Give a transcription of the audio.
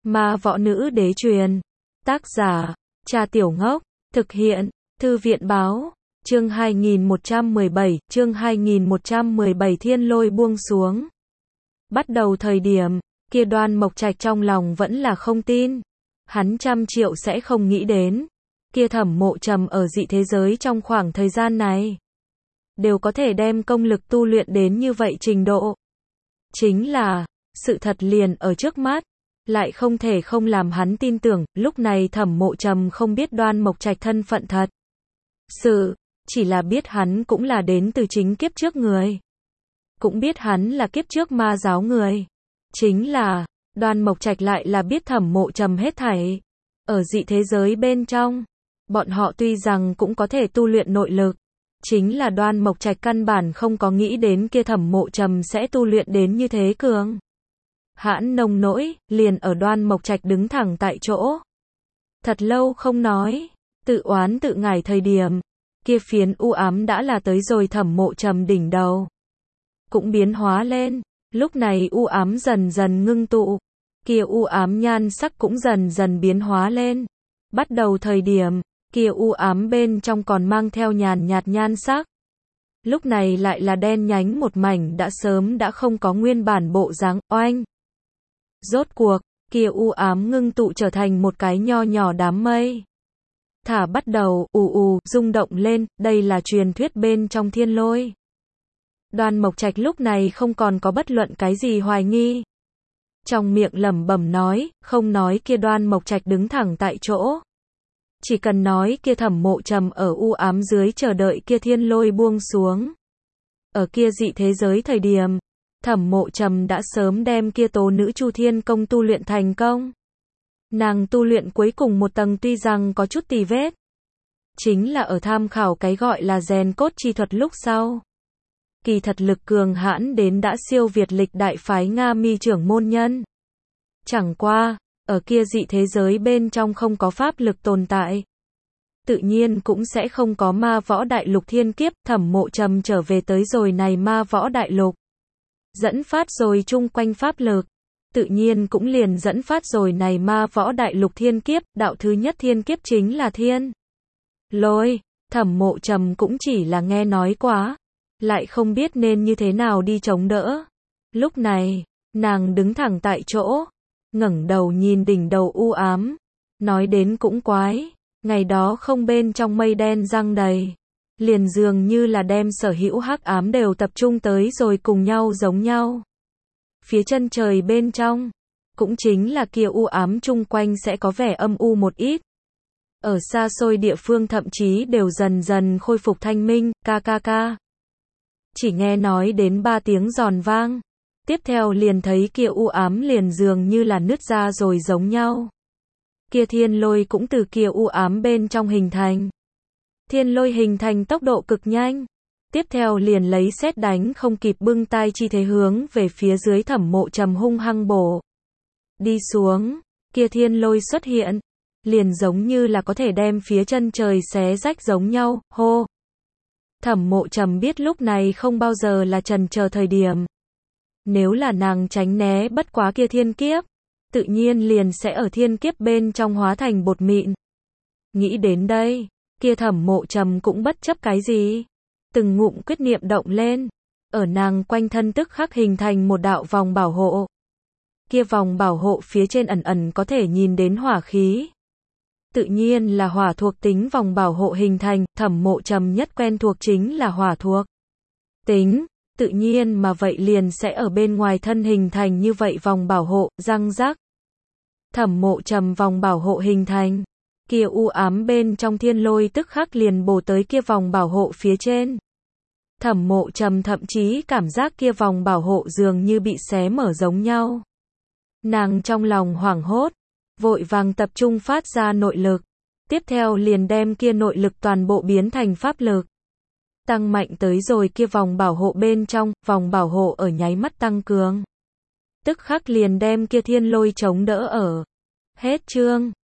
Ma võ nữ đế truyền. Tác giả, Cha Tiểu Ngốc. Thực hiện, Thư viện báo. Chương 2117, chương 2117 thiên lôi buông xuống. Bắt đầu thời điểm, kia Đoan Mộc Trạch trong lòng vẫn là không tin. Hắn 100.000.000 sẽ không nghĩ đến. Kia Thẩm Mộ Trầm ở dị thế giới trong khoảng thời gian này. Đều có thể đem công lực tu luyện đến như vậy trình độ. Chính là, sự thật liền ở trước mắt. Lại không thể không làm hắn tin tưởng, lúc này Thẩm Mộ Trầm không biết Đoan Mộc Trạch thân phận thật. Chỉ là biết hắn cũng là đến từ chính kiếp trước người. Cũng biết hắn là kiếp trước ma giáo người. Chính là, Đoan Mộc Trạch lại là biết Thẩm Mộ Trầm hết thảy. Ở dị thế giới bên trong, bọn họ tuy rằng cũng có thể tu luyện nội lực. Chính là Đoan Mộc Trạch căn bản không có nghĩ đến kia Thẩm Mộ Trầm sẽ tu luyện đến như thế cường. Hãn nông nỗi, liền ở Đoan Mộc Trạch đứng thẳng tại chỗ. Thật lâu không nói, tự oán tự ngải thời điểm, kia phiến u ám đã là tới rồi Thẩm Mộ Trầm đỉnh đầu. Cũng biến hóa lên, lúc này u ám dần dần ngưng tụ, kia u ám nhan sắc cũng dần dần biến hóa lên. Bắt đầu thời điểm, kia u ám bên trong còn mang theo nhàn nhạt nhan sắc. Lúc này lại là đen nhánh một mảnh đã sớm đã không có nguyên bản bộ dáng, oanh. Rốt cuộc, kia u ám ngưng tụ trở thành một cái nho nhỏ đám mây. Thả bắt đầu, rung động lên, đây là truyền thuyết bên trong thiên lôi. Đoan Mộc Trạch lúc này không còn có bất luận cái gì hoài nghi. Trong miệng lẩm bẩm nói, không nói kia Đoan Mộc Trạch đứng thẳng tại chỗ. Chỉ cần nói kia Thẩm Mộ Trầm ở u ám dưới chờ đợi kia thiên lôi buông xuống. Ở kia dị thế giới thời điểm, Thẩm Mộ Trầm đã sớm đem kia Tố Nữ Chu Thiên Công tu luyện thành công. Nàng tu luyện cuối cùng một tầng tuy rằng có chút tì vết. Chính là ở tham khảo cái gọi là rèn cốt chi thuật lúc sau. Kỳ thật lực cường hãn đến đã siêu việt lịch đại phái Nga Mi trưởng môn nhân. Chẳng qua, ở kia dị thế giới bên trong không có pháp lực tồn tại. Tự nhiên cũng sẽ không có ma võ đại lục thiên kiếp, Thẩm Mộ Trầm trở về tới rồi này ma võ đại lục. Dẫn phát rồi chung quanh pháp lực. Tự nhiên cũng liền dẫn phát rồi này ma võ đại lục thiên kiếp, đạo thứ nhất thiên kiếp chính là thiên lôi. Thẩm Mộ Trầm cũng chỉ là nghe nói quá, lại không biết nên như thế nào đi chống đỡ. Lúc này, nàng đứng thẳng tại chỗ, ngẩng đầu nhìn đỉnh đầu u ám, nói đến cũng quái, ngày đó không bên trong mây đen giăng đầy, liền dường như là đem sở hữu hắc ám đều tập trung tới rồi cùng nhau giống nhau. Phía chân trời bên trong, cũng chính là kia u ám chung quanh sẽ có vẻ âm u một ít. Ở xa xôi địa phương thậm chí đều dần dần khôi phục thanh minh, ca. Chỉ nghe nói đến 3 tiếng giòn vang. Tiếp theo liền thấy kia u ám liền dường như là nứt ra rồi giống nhau. Kia thiên lôi cũng từ kia u ám bên trong hình thành. Thiên lôi hình thành tốc độ cực nhanh. Tiếp theo liền lấy sét đánh không kịp bưng tay chi thế hướng về phía dưới Thẩm Mộ Trầm hung hăng bổ. Đi xuống, kia thiên lôi xuất hiện. Liền giống như là có thể đem phía chân trời xé rách giống nhau, hô. Thẩm Mộ Trầm biết lúc này không bao giờ là chần chờ thời điểm. Nếu là nàng tránh né bất quá kia thiên kiếp, tự nhiên liền sẽ ở thiên kiếp bên trong hóa thành bột mịn. Nghĩ đến đây, kia Thẩm Mộ Trầm cũng bất chấp cái gì. Từng ngụm quyết niệm động lên, ở nàng quanh thân tức khắc hình thành một đạo vòng bảo hộ. Kia vòng bảo hộ phía trên ẩn ẩn có thể nhìn đến hỏa khí. Tự nhiên là hỏa thuộc tính vòng bảo hộ hình thành, Thẩm Mộ Trầm nhất quen thuộc chính là hỏa thuộc tính. Tự nhiên mà vậy liền sẽ ở bên ngoài thân hình thành như vậy vòng bảo hộ, răng rắc. Thẩm Mộ Trầm vòng bảo hộ hình thành. Kia u ám bên trong thiên lôi tức khắc liền bổ tới kia vòng bảo hộ phía trên. Thẩm Mộ Trầm thậm chí cảm giác kia vòng bảo hộ dường như bị xé mở giống nhau. Nàng trong lòng hoảng hốt, vội vàng tập trung phát ra nội lực. Tiếp theo liền đem kia nội lực toàn bộ biến thành pháp lực. Tăng mạnh tới rồi kia vòng bảo hộ bên trong, vòng bảo hộ ở nháy mắt tăng cường. Tức khắc liền đem kia thiên lôi chống đỡ ở. Hết chương.